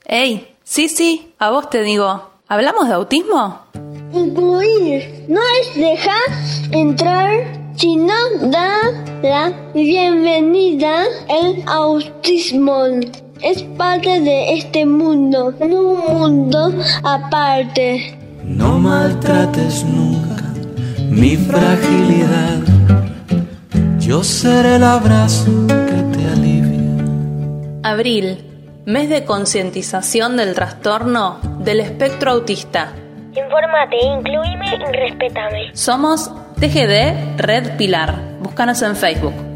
Ey, sí, a vos te digo. ¿Hablamos de autismo? Incluir no es dejar entrar, sino dar la bienvenida. El autismo es parte de este mundo, no un mundo aparte. No maltrates nunca mi fragilidad. Yo seré el abrazo que te alivia. Abril, mes de concientización del trastorno del espectro autista. Infórmate, incluíme y respétame. Somos TGD Red Pilar. Búscanos en Facebook.